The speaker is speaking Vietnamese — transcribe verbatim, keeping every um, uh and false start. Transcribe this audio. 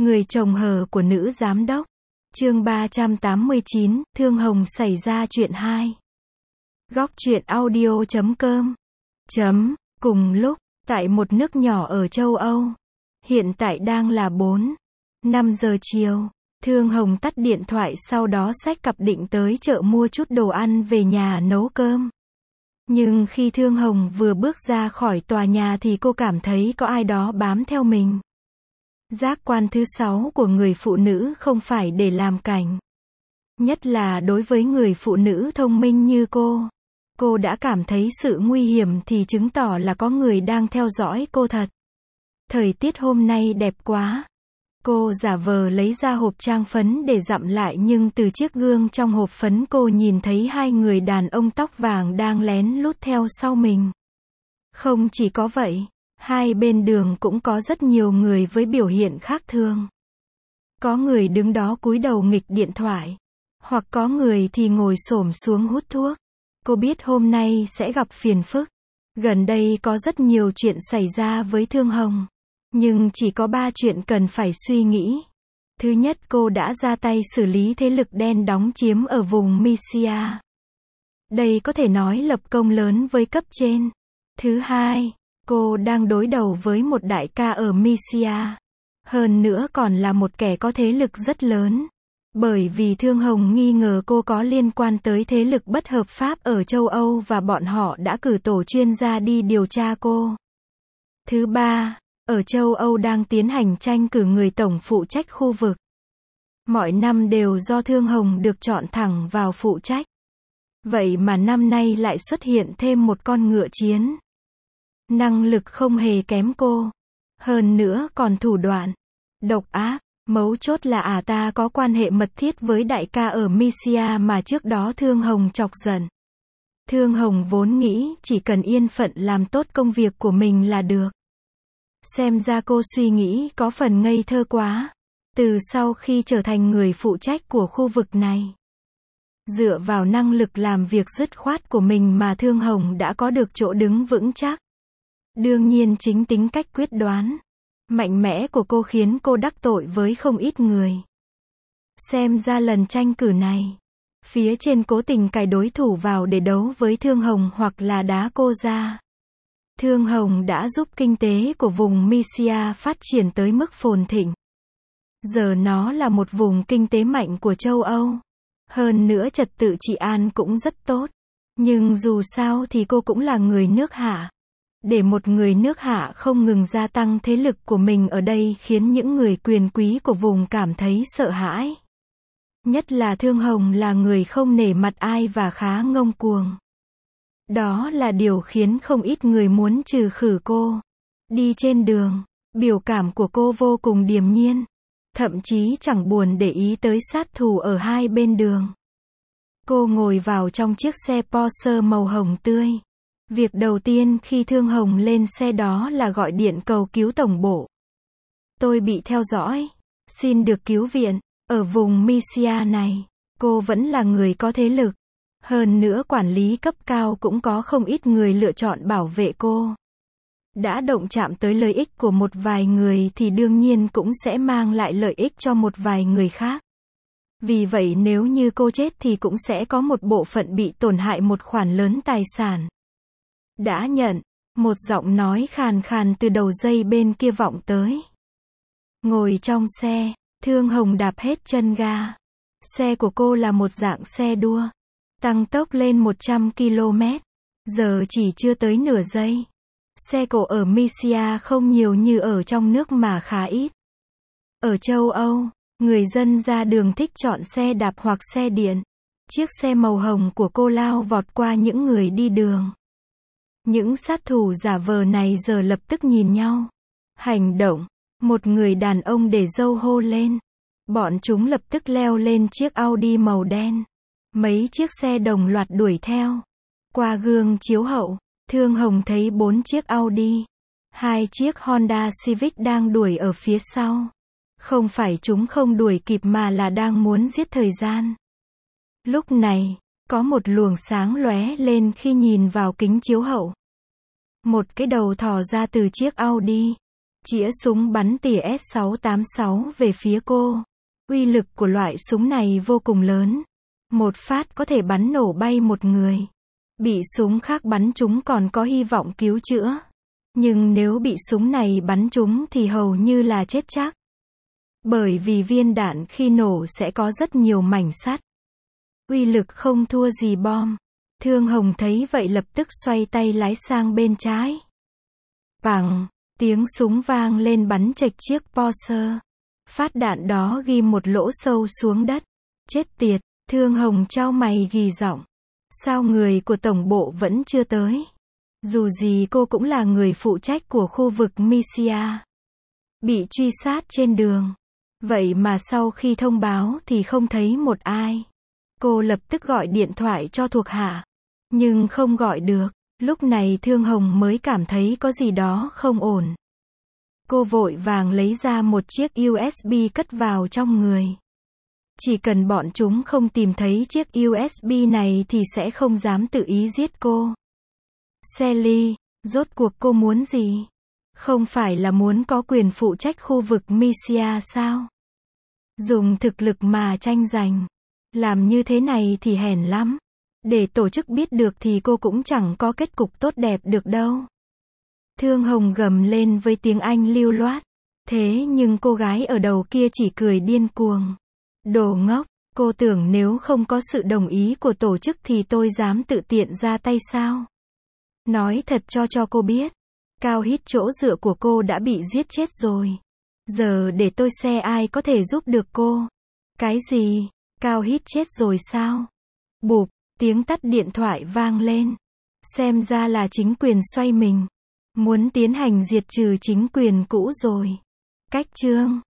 Người chồng hờ của nữ giám đốc. Chương ba trăm tám mươi chín, Thương Hồng xảy ra chuyện hai. Góc truyện audio chấm com. Chấm, cùng lúc, tại một nước nhỏ ở châu Âu. Hiện tại đang là bốn, năm giờ chiều. Thương Hồng tắt điện thoại sau đó xách cặp định tới chợ mua chút đồ ăn về nhà nấu cơm. Nhưng khi Thương Hồng vừa bước ra khỏi tòa nhà thì cô cảm thấy có ai đó bám theo mình. Giác quan thứ sáu của người phụ nữ không phải để làm cảnh. Nhất là đối với người phụ nữ thông minh như cô. Cô đã cảm thấy sự nguy hiểm thì chứng tỏ là có người đang theo dõi cô thật. Thời tiết hôm nay đẹp quá. Cô giả vờ lấy ra hộp trang phấn để dặm lại nhưng từ chiếc gương trong hộp phấn cô nhìn thấy hai người đàn ông tóc vàng đang lén lút theo sau mình. Không chỉ có vậy, hai bên đường cũng có rất nhiều người với biểu hiện khác thường. Có người đứng đó cúi đầu nghịch điện thoại, hoặc có người thì ngồi xổm xuống hút thuốc. Cô biết hôm nay sẽ gặp phiền phức. Gần đây có rất nhiều chuyện xảy ra với Thương Hồng. Nhưng chỉ có ba chuyện cần phải suy nghĩ. Thứ nhất, cô đã ra tay xử lý thế lực đen đóng chiếm ở vùng Mysia. Đây có thể nói lập công lớn với cấp trên. Thứ hai, cô đang đối đầu với một đại ca ở Mysia. Hơn nữa còn là một kẻ có thế lực rất lớn. Bởi vì Thương Hồng nghi ngờ cô có liên quan tới thế lực bất hợp pháp ở châu Âu và bọn họ đã cử tổ chuyên gia đi điều tra cô. Thứ ba, ở châu Âu đang tiến hành tranh cử người tổng phụ trách khu vực. Mọi năm đều do Thương Hồng được chọn thẳng vào phụ trách. Vậy mà năm nay lại xuất hiện thêm một con ngựa chiến. Năng lực không hề kém cô. Hơn nữa còn thủ đoạn độc ác. Mấu chốt là ả ta có quan hệ mật thiết với đại ca ở Mysia mà trước đó Thương Hồng chọc giận. Thương Hồng vốn nghĩ chỉ cần yên phận làm tốt công việc của mình là được. Xem ra cô suy nghĩ có phần ngây thơ quá. Từ sau khi trở thành người phụ trách của khu vực này, dựa vào năng lực làm việc dứt khoát của mình mà Thương Hồng đã có được chỗ đứng vững chắc. Đương nhiên chính tính cách quyết đoán, mạnh mẽ của cô khiến cô đắc tội với không ít người. Xem ra lần tranh cử này, phía trên cố tình cài đối thủ vào để đấu với Thương Hồng hoặc là đá cô ra. Thương Hồng đã giúp kinh tế của vùng Mysia phát triển tới mức phồn thịnh. Giờ nó là một vùng kinh tế mạnh của châu Âu. Hơn nữa trật tự trị an cũng rất tốt. Nhưng dù sao thì cô cũng là người nước Hạ. Để một người nước Hạ không ngừng gia tăng thế lực của mình ở đây khiến những người quyền quý của vùng cảm thấy sợ hãi. Nhất là Thương Hồng là người không nể mặt ai và khá ngông cuồng. Đó là điều khiến không ít người muốn trừ khử cô. Đi trên đường, biểu cảm của cô vô cùng điềm nhiên. Thậm chí chẳng buồn để ý tới sát thủ ở hai bên đường. Cô ngồi vào trong chiếc xe Porsche màu hồng tươi. Việc đầu tiên khi Thương Hồng lên xe đó là gọi điện cầu cứu tổng bộ. Tôi bị theo dõi. Xin được cứu viện. Ở vùng Mysia này, cô vẫn là người có thế lực. Hơn nữa quản lý cấp cao cũng có không ít người lựa chọn bảo vệ cô. Đã động chạm tới lợi ích của một vài người thì đương nhiên cũng sẽ mang lại lợi ích cho một vài người khác. Vì vậy nếu như cô chết thì cũng sẽ có một bộ phận bị tổn hại một khoản lớn tài sản. Đã nhận, một giọng nói khàn khàn từ đầu dây bên kia vọng tới. Ngồi trong xe, Thương Hồng đạp hết chân ga. Xe của cô là một dạng xe đua. Tăng tốc lên một trăm ki lô mét. Giờ chỉ chưa tới nửa giây. Xe cộ ở Mysia không nhiều như ở trong nước mà khá ít. Ở châu Âu, người dân ra đường thích chọn xe đạp hoặc xe điện. Chiếc xe màu hồng của cô lao vọt qua những người đi đường. Những sát thủ giả vờ này giờ lập tức nhìn nhau. Hành động. Một người đàn ông để râu hô lên. Bọn chúng lập tức leo lên chiếc Audi màu đen. Mấy chiếc xe đồng loạt đuổi theo. Qua gương chiếu hậu, Thương Hồng thấy bốn chiếc Audi. Hai chiếc Honda Civic đang đuổi ở phía sau. Không phải chúng không đuổi kịp mà là đang muốn giết thời gian. Lúc này, có một luồng sáng lóe lên khi nhìn vào kính chiếu hậu. Một cái đầu thò ra từ chiếc Audi. chĩa súng bắn tỉa S sáu tám sáu về phía cô. Uy lực của loại súng này vô cùng lớn. Một phát có thể bắn nổ bay một người. Bị súng khác bắn trúng còn có hy vọng cứu chữa. Nhưng nếu bị súng này bắn trúng thì hầu như là chết chắc. Bởi vì viên đạn khi nổ sẽ có rất nhiều mảnh sắt. Uy lực không thua gì bom. Thương Hồng thấy vậy lập tức xoay tay lái sang bên trái. Bằng, tiếng súng vang lên bắn chệch chiếc Porsche. Phát đạn đó ghim một lỗ sâu xuống đất. Chết tiệt, Thương Hồng chau mày ghi giọng. Sao người của tổng bộ vẫn chưa tới? Dù gì cô cũng là người phụ trách của khu vực Misia. Bị truy sát trên đường. Vậy mà sau khi thông báo thì không thấy một ai. Cô lập tức gọi điện thoại cho thuộc hạ. Nhưng không gọi được. Lúc này Thương Hồng mới cảm thấy có gì đó không ổn. Cô vội vàng lấy ra một chiếc u ét bê cất vào trong người. Chỉ cần bọn chúng không tìm thấy chiếc u ét bê này thì sẽ không dám tự ý giết cô. Sally, rốt cuộc cô muốn gì? Không phải là muốn có quyền phụ trách khu vực Misia sao? Dùng thực lực mà tranh giành. Làm như thế này thì hèn lắm. Để tổ chức biết được thì cô cũng chẳng có kết cục tốt đẹp được đâu. Thương Hồng gầm lên với tiếng Anh lưu loát. Thế nhưng cô gái ở đầu kia chỉ cười điên cuồng. Đồ ngốc, cô tưởng nếu không có sự đồng ý của tổ chức thì tôi dám tự tiện ra tay sao? Nói thật cho cho cô biết. Cao Hít chỗ dựa của cô đã bị giết chết rồi. Giờ để tôi xem ai có thể giúp được cô. Cái gì? Cao Hít chết rồi sao? Bụp, tiếng tắt điện thoại vang lên. Xem ra là chính quyền xoay mình. Muốn tiến hành diệt trừ chính quyền cũ rồi. Cách chương